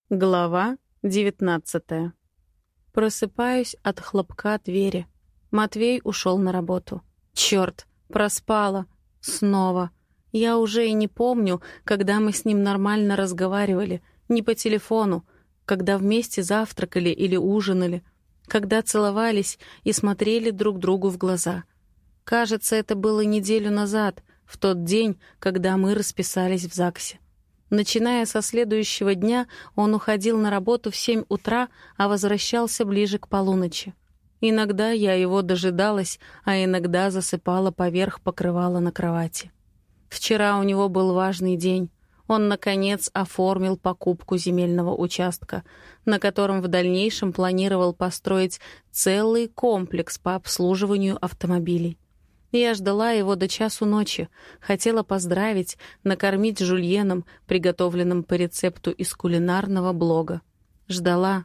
Глава 19. Просыпаюсь от хлопка двери. Матвей ушел на работу. Черт, проспала. Снова. Я уже и не помню, когда мы с ним нормально разговаривали. Не по телефону, когда вместе завтракали или ужинали, когда целовались и смотрели друг другу в глаза. Кажется, это было неделю назад, в тот день, когда мы расписались в ЗАГСе. Начиная со следующего дня, он уходил на работу в 7 утра, а возвращался ближе к полуночи. Иногда я его дожидалась, а иногда засыпала поверх покрывала на кровати. Вчера у него был важный день. Он, наконец, оформил покупку земельного участка, на котором в дальнейшем планировал построить целый комплекс по обслуживанию автомобилей. Я ждала его до часу ночи, хотела поздравить, накормить жульеном, приготовленным по рецепту из кулинарного блога. Ждала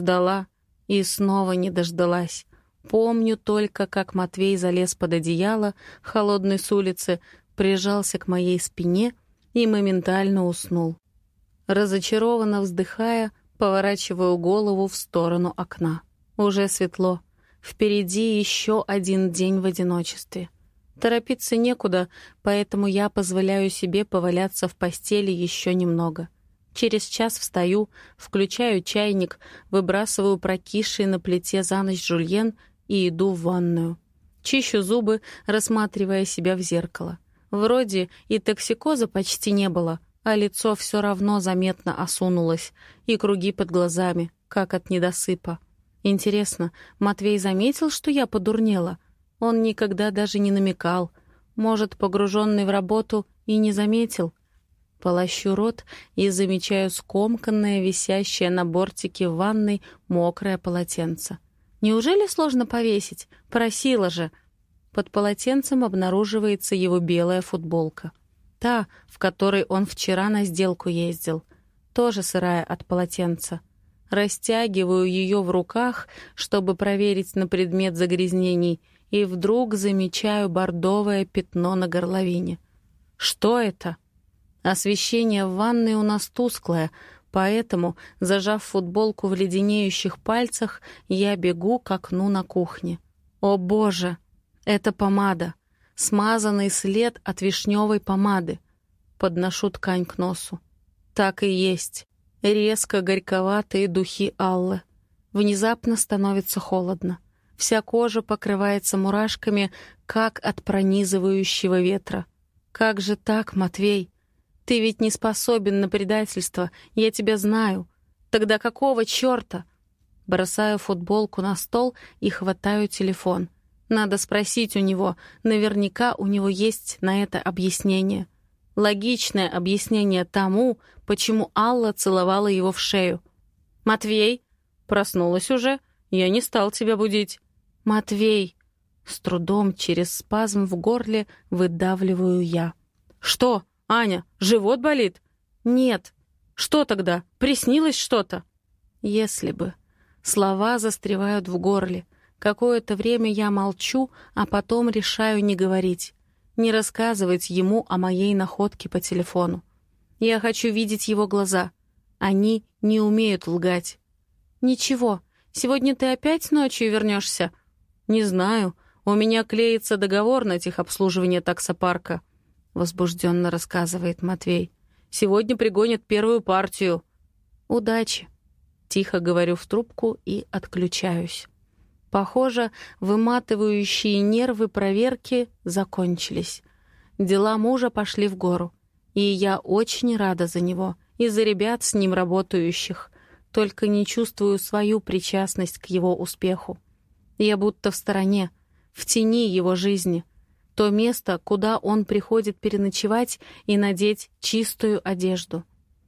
и снова не дождалась. Помню только, как Матвей залез под одеяло, холодный с улицы, прижался к моей спине и моментально уснул. Разочарованно вздыхая, поворачиваю голову в сторону окна. Уже светло. Впереди еще один день в одиночестве. Торопиться некуда, поэтому я позволяю себе поваляться в постели еще немного. Через час встаю, включаю чайник, выбрасываю прокисший на плите за ночь жульен и иду в ванную. Чищу зубы, рассматривая себя в зеркало. Вроде и токсикоза почти не было, а лицо все равно заметно осунулось, и круги под глазами, как от недосыпа. Интересно, Матвей заметил, что я подурнела? Он никогда даже не намекал. Может, погруженный в работу и не заметил? Полощу рот и замечаю скомканное, висящее на бортике в ванной мокрое полотенце. Неужели сложно повесить? Просила же. Под полотенцем обнаруживается его белая футболка. Та, в которой он вчера на сделку ездил. Тоже сырая от полотенца. Растягиваю ее в руках, чтобы проверить на предмет загрязнений, и вдруг замечаю бордовое пятно на горловине. Что это? Освещение в ванной у нас тусклое, поэтому, зажав футболку в леденеющих пальцах, я бегу к окну на кухне. О боже! Это помада. Смазанный след от вишневой помады. Подношу ткань к носу. Так и есть. Резко горьковатые духи Аллы. Внезапно становится холодно. Вся кожа покрывается мурашками, как от пронизывающего ветра. Как же так, Матвей? Ты ведь не способен на предательство, я тебя знаю. Тогда какого черта? Бросаю футболку на стол и хватаю телефон. Надо спросить у него, наверняка у него есть на это объяснение. Логичное объяснение тому, почему Алла целовала его в шею. «Матвей, проснулась уже? Я не стал тебя будить». «Матвей!» С трудом через спазм в горле выдавливаю я. «Что, Аня, живот болит?» «Нет». «Что тогда? Приснилось что-то?» «Если бы». Слова застревают в горле. Какое-то время я молчу, а потом решаю не говорить. Не рассказывать ему о моей находке по телефону. Я хочу видеть его глаза. Они не умеют лгать. «Ничего, сегодня ты опять ночью вернешься?» «Не знаю. У меня клеится договор на техобслуживание таксопарка», — возбужденно рассказывает Матвей. «Сегодня пригонят первую партию». «Удачи», — тихо говорю в трубку и отключаюсь. Похоже, выматывающие нервы проверки закончились. Дела мужа пошли в гору, и я очень рада за него и за ребят с ним работающих, только не чувствую свою причастность к его успеху. Я будто в стороне, в тени его жизни, то место, куда он приходит переночевать и надеть чистую одежду.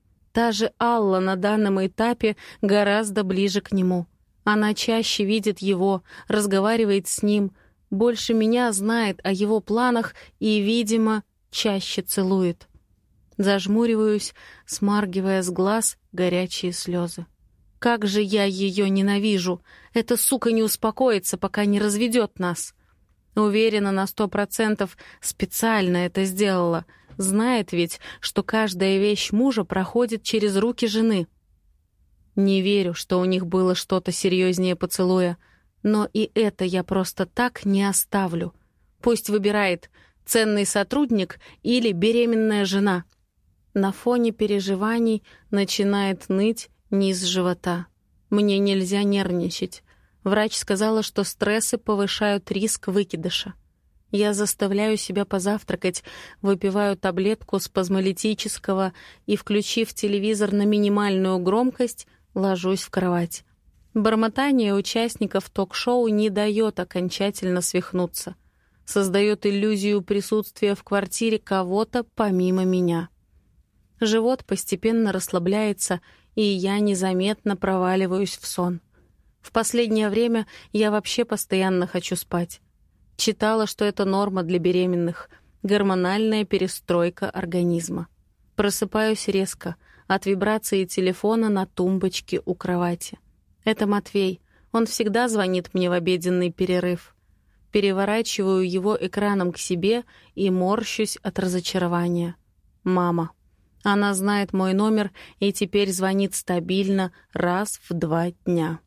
Та же Алла на данном этапе гораздо ближе к нему. Она чаще видит его, разговаривает с ним, больше меня знает о его планах и, видимо, чаще целует. Зажмуриваюсь, смаргивая с глаз горячие слезы. Как же я ее ненавижу! Эта сука не успокоится, пока не разведет нас. Уверена на 100%, специально это сделала. Знает ведь, что каждая вещь мужа проходит через руки жены. Не верю, что у них было что-то серьезнее поцелуя, но и это я просто так не оставлю. Пусть выбирает ценный сотрудник или беременная жена. На фоне переживаний начинает ныть низ живота. Мне нельзя нервничать. Врач сказала, что стрессы повышают риск выкидыша. Я заставляю себя позавтракать, выпиваю таблетку спазмолитического и, включив телевизор на минимальную громкость, ложусь в кровать. Бормотание участников ток-шоу не дает окончательно свихнуться. Создает иллюзию присутствия в квартире кого-то помимо меня. Живот постепенно расслабляется, и я незаметно проваливаюсь в сон. В последнее время я вообще постоянно хочу спать. Читала, что это норма для беременных — гормональная перестройка организма. Просыпаюсь резко от вибрации телефона на тумбочке у кровати. Это Матвей. Он всегда звонит мне в обеденный перерыв. Переворачиваю его экраном к себе и морщусь от разочарования. Мама. Она знает мой номер и теперь звонит стабильно раз в 2 дня.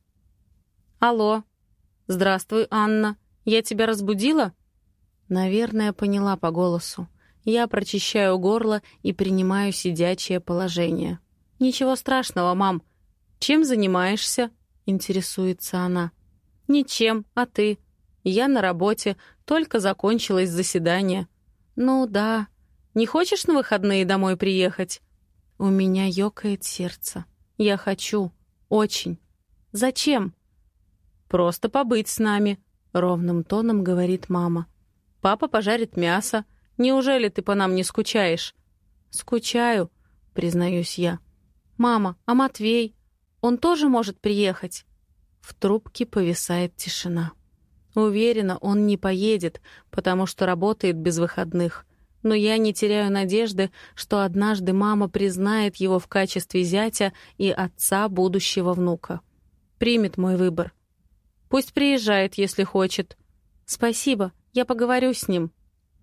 «Алло. Здравствуй, Анна. Я тебя разбудила?» Наверное, поняла по голосу. Я прочищаю горло и принимаю сидячее положение. «Ничего страшного, мам. Чем занимаешься?» — интересуется она. «Ничем, а ты?» «Я на работе, только закончилось заседание». «Ну да. Не хочешь на выходные домой приехать?» У меня ёкает сердце. Я хочу. Очень. «Зачем?» «Просто побыть с нами», — ровным тоном говорит мама. «Папа пожарит мясо. Неужели ты по нам не скучаешь?» «Скучаю», — признаюсь я. «Мама, а Матвей? Он тоже может приехать?» В трубке повисает тишина. Уверена, он не поедет, потому что работает без выходных. Но я не теряю надежды, что однажды мама признает его в качестве зятя и отца будущего внука. Примет мой выбор. Пусть приезжает, если хочет. Спасибо, я поговорю с ним.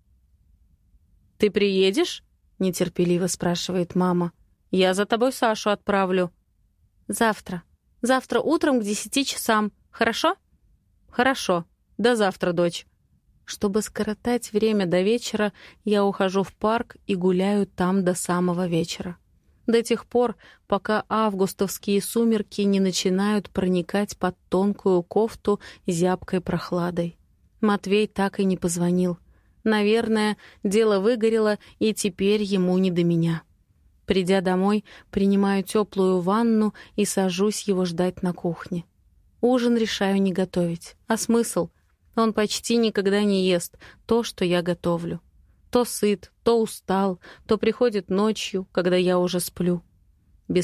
«Ты приедешь?» — нетерпеливо спрашивает мама. «Я за тобой Сашу отправлю». «Завтра. Завтра утром к 10 часам. Хорошо?» «Хорошо. До завтра, дочь». Чтобы скоротать время до вечера, я ухожу в парк и гуляю там до самого вечера. До тех пор, пока августовские сумерки не начинают проникать под тонкую кофту зябкой прохладой. Матвей так и не позвонил. Наверное, дело выгорело, и теперь ему не до меня. Придя домой, принимаю теплую ванну и сажусь его ждать на кухне. Ужин решаю не готовить. А смысл? Он почти никогда не ест то, что я готовлю. То сыт, то устал, то приходит ночью, когда я уже сплю. Без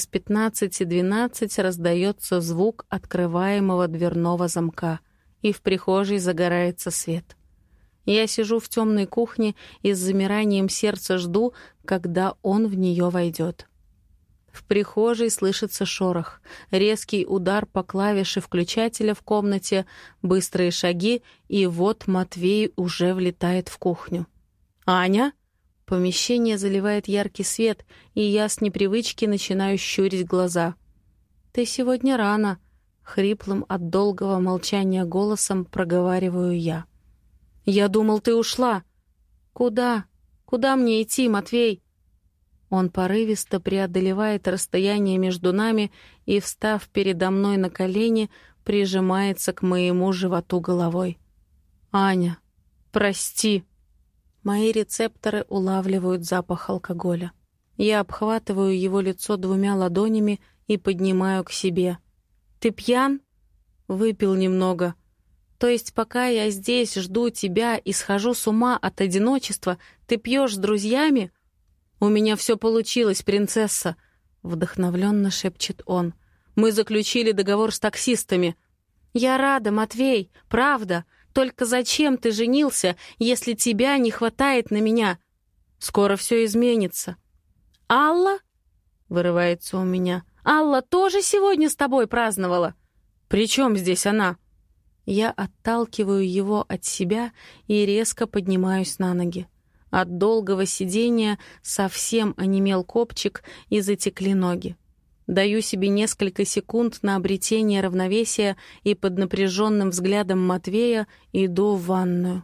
15:12 раздается звук открываемого дверного замка, и в прихожей загорается свет. Я сижу в темной кухне и с замиранием сердца жду, когда он в нее войдет. В прихожей слышится шорох, резкий удар по клавише включателя в комнате, быстрые шаги, и вот Матвей уже влетает в кухню. «Аня?» Помещение заливает яркий свет, и я с непривычки начинаю щурить глаза. «Ты сегодня рано», — хриплым от долгого молчания голосом проговариваю я. «Я думал, ты ушла». «Куда? Куда мне идти, Матвей?» Он порывисто преодолевает расстояние между нами и, встав передо мной на колени, прижимается к моему животу головой. «Аня, прости». Мои рецепторы улавливают запах алкоголя. Я обхватываю его лицо 2 ладонями и поднимаю к себе. «Ты пьян?» «Выпил немного». «То есть пока я здесь жду тебя и схожу с ума от одиночества, ты пьешь с друзьями?» «У меня все получилось, принцесса», — вдохновленно шепчет он. «Мы заключили договор с таксистами». «Я рада, Матвей, правда. Только зачем ты женился, если тебя не хватает на меня? Скоро все изменится». «Алла?» — вырывается у меня. «Алла тоже сегодня с тобой праздновала?» «При чем здесь она?» Я отталкиваю его от себя и резко поднимаюсь на ноги. От долгого сидения совсем онемел копчик и затекли ноги. Даю себе несколько секунд на обретение равновесия и под напряженным взглядом Матвея иду в ванную.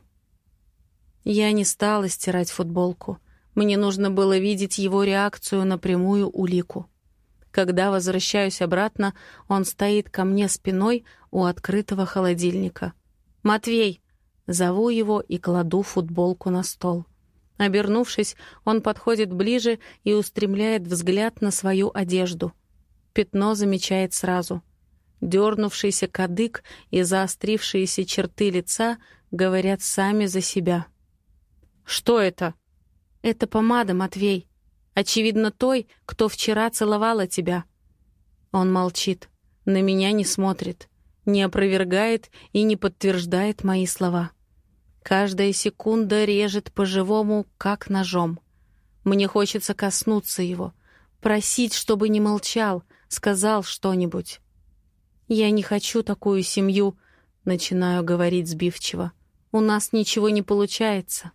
Я не стала стирать футболку. Мне нужно было видеть его реакцию на прямую улику. Когда возвращаюсь обратно, он стоит ко мне спиной у открытого холодильника. «Матвей!» Зову его и кладу футболку на стол. Обернувшись, он подходит ближе и устремляет взгляд на свою одежду. Пятно замечает сразу. Дернувшийся кадык и заострившиеся черты лица говорят сами за себя. «Что это?» «Это помада, Матвей. Очевидно, той, кто вчера целовала тебя». Он молчит, на меня не смотрит, не опровергает и не подтверждает мои слова. Каждая секунда режет по-живому, как ножом. Мне хочется коснуться его, просить, чтобы не молчал, сказал что-нибудь. «Я не хочу такую семью», — начинаю говорить сбивчиво. «У нас ничего не получается».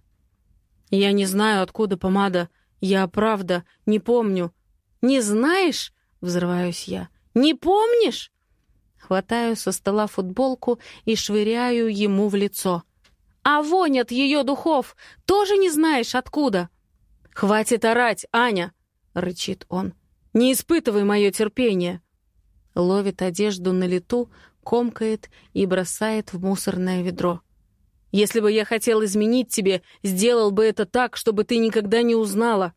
«Я не знаю, откуда помада. Я, правда, не помню». «Не знаешь?» — взрываюсь я. «Не помнишь?» Хватаю со стола футболку и швыряю ему в лицо. «А вонь от ее духов тоже не знаешь, откуда?» «Хватит орать, Аня!» — рычит он. «Не испытывай мое терпение!» Ловит одежду на лету, комкает и бросает в мусорное ведро. «Если бы я хотел изменить тебе, сделал бы это так, чтобы ты никогда не узнала!»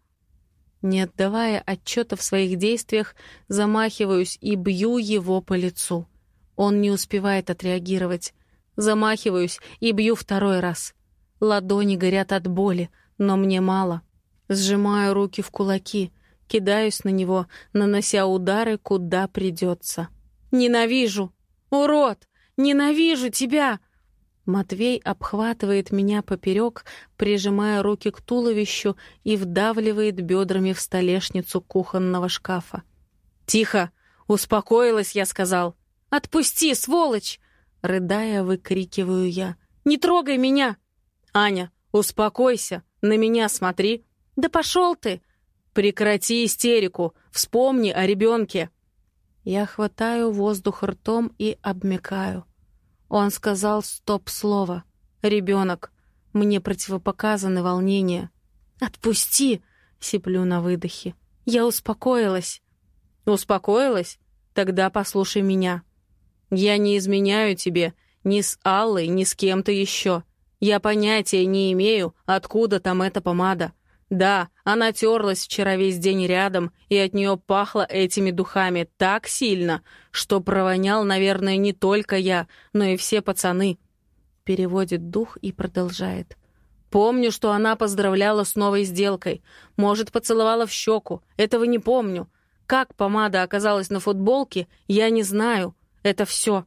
Не отдавая отчета в своих действиях, замахиваюсь и бью его по лицу. Он не успевает отреагировать. Замахиваюсь и бью второй раз. Ладони горят от боли, но мне мало. Сжимаю руки в кулаки, кидаюсь на него, нанося удары, куда придется. «Ненавижу! Урод! Ненавижу тебя!» Матвей обхватывает меня поперек, прижимая руки к туловищу и вдавливает бедрами в столешницу кухонного шкафа. «Тихо! Успокоилась, я сказал!» «Отпусти, сволочь!» — рыдая, выкрикиваю я. «Не трогай меня!» «Аня, успокойся! На меня смотри!» «Да пошел ты!» «Прекрати истерику! Вспомни о ребенке!» Я хватаю воздух ртом и обмякаю. Он сказал стоп-слово. «Ребенок». Мне противопоказаны волнения. «Отпусти!» — сиплю на выдохе. «Я успокоилась». «Успокоилась? Тогда послушай меня. Я не изменяю тебе ни с Аллой, ни с кем-то еще. Я понятия не имею, откуда там эта помада. Да, она терлась вчера весь день рядом, и от нее пахло этими духами так сильно, что провонял, наверное, не только я, но и все пацаны». Переводит дух и продолжает. «Помню, что она поздравляла с новой сделкой. Может, поцеловала в щеку. Этого не помню. Как помада оказалась на футболке, я не знаю. Это все».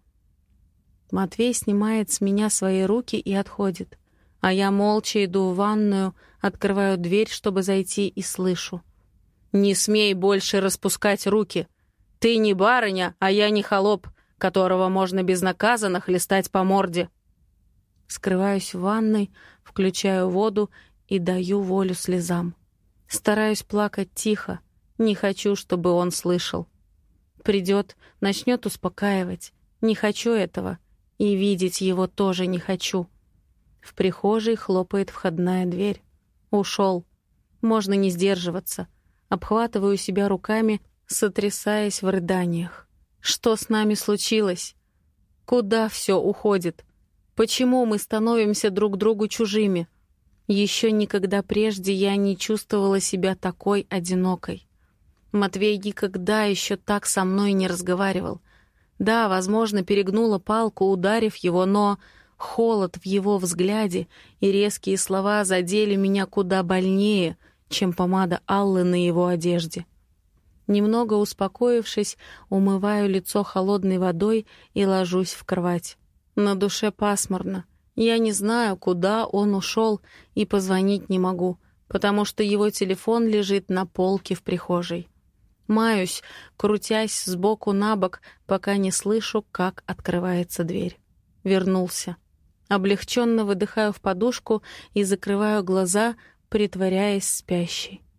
Матвей снимает с меня свои руки и отходит. А я молча иду в ванную, открываю дверь, чтобы зайти, и слышу. «Не смей больше распускать руки. Ты не барыня, а я не холоп, которого можно безнаказанно хлестать по морде». Скрываюсь в ванной, включаю воду и даю волю слезам. Стараюсь плакать тихо, не хочу, чтобы он слышал. Придет, начнет успокаивать. Не хочу этого, и видеть его тоже не хочу. В прихожей хлопает входная дверь. Ушел. Можно не сдерживаться. Обхватываю себя руками, сотрясаясь в рыданиях. Что с нами случилось? Куда все уходит? Почему мы становимся друг другу чужими? Еще никогда прежде я не чувствовала себя такой одинокой. Матвей никогда еще так со мной не разговаривал. Да, возможно, перегнула палку, ударив его, но холод в его взгляде и резкие слова задели меня куда больнее, чем помада Аллы на его одежде. Немного успокоившись, умываю лицо холодной водой и ложусь в кровать. На душе пасмурно. Я не знаю, куда он ушел, и позвонить не могу, потому что его телефон лежит на полке в прихожей. Маюсь, крутясь сбоку на бок, пока не слышу, как открывается дверь. Вернулся. Облегченно выдыхаю в подушку и закрываю глаза, притворяясь спящей.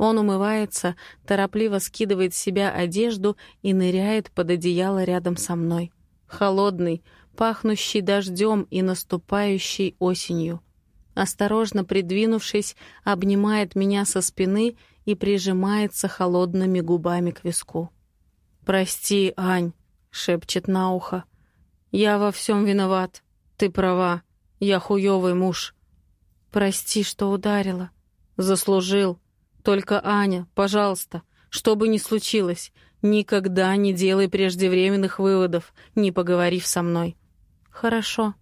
Он умывается, торопливо скидывает с себя одежду и ныряет под одеяло рядом со мной. Холодный, пахнущий дождем и наступающей осенью. Осторожно придвинувшись, обнимает меня со спины и прижимается холодными губами к виску. «Прости, Ань», — шепчет на ухо. «Я во всем виноват. Ты права. Я хуёвый муж». «Прости, что ударила». «Заслужил. Только, Аня, пожалуйста, что бы ни случилось, никогда не делай преждевременных выводов, не поговорив со мной». «Хорошо».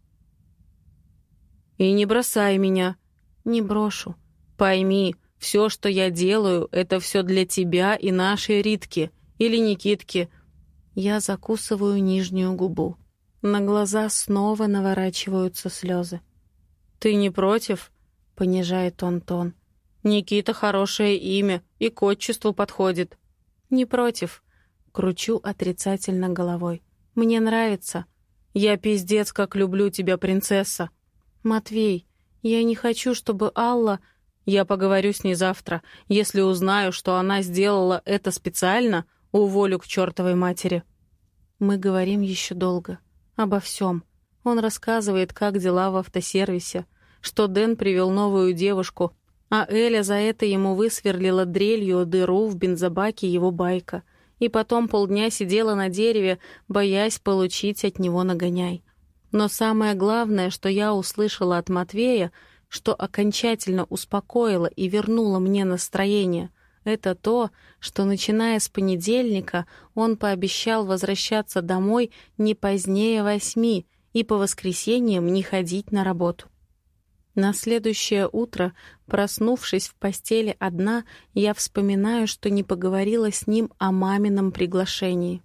«И не бросай меня». «Не брошу». «Пойми, все, что я делаю, это все для тебя и нашей Ритки или Никитки». Я закусываю нижнюю губу. На глаза снова наворачиваются слезы. «Ты не против?» — понижает он тон. «Никита — хорошее имя и к отчеству подходит». «Не против». Кручу отрицательно головой. «Мне нравится». «Я пиздец как люблю тебя, принцесса». «Матвей, я не хочу, чтобы Алла...» «Я поговорю с ней завтра. Если узнаю, что она сделала это специально, уволю к чертовой матери». Мы говорим еще долго. Обо всем. Он рассказывает, как дела в автосервисе, что Дэн привел новую девушку, а Эля за это ему высверлила дрелью дыру в бензобаке его байка, и потом полдня сидела на дереве, боясь получить от него нагоняй. Но самое главное, что я услышала от Матвея, что окончательно успокоило и вернуло мне настроение, это то, что, начиная с понедельника, он пообещал возвращаться домой не позднее 8 и по воскресеньям не ходить на работу. На следующее утро, проснувшись в постели одна, я вспоминаю, что не поговорила с ним о мамином приглашении.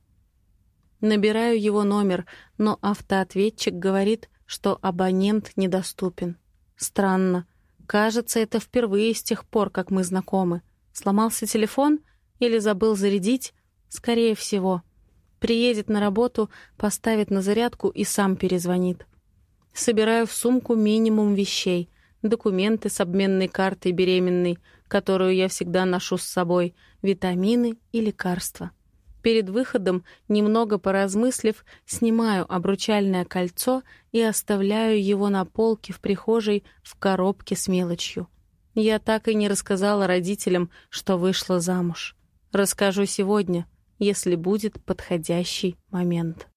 Набираю его номер, но автоответчик говорит, что абонент недоступен. Странно. Кажется, это впервые с тех пор, как мы знакомы. Сломался телефон или забыл зарядить? Скорее всего. Приедет на работу, поставит на зарядку и сам перезвонит. Собираю в сумку минимум вещей. Документы с обменной картой беременной, которую я всегда ношу с собой, витамины и лекарства. Перед выходом, немного поразмыслив, снимаю обручальное кольцо и оставляю его на полке в прихожей в коробке с мелочью. Я так и не рассказала родителям, что вышла замуж. Расскажу сегодня, если будет подходящий момент.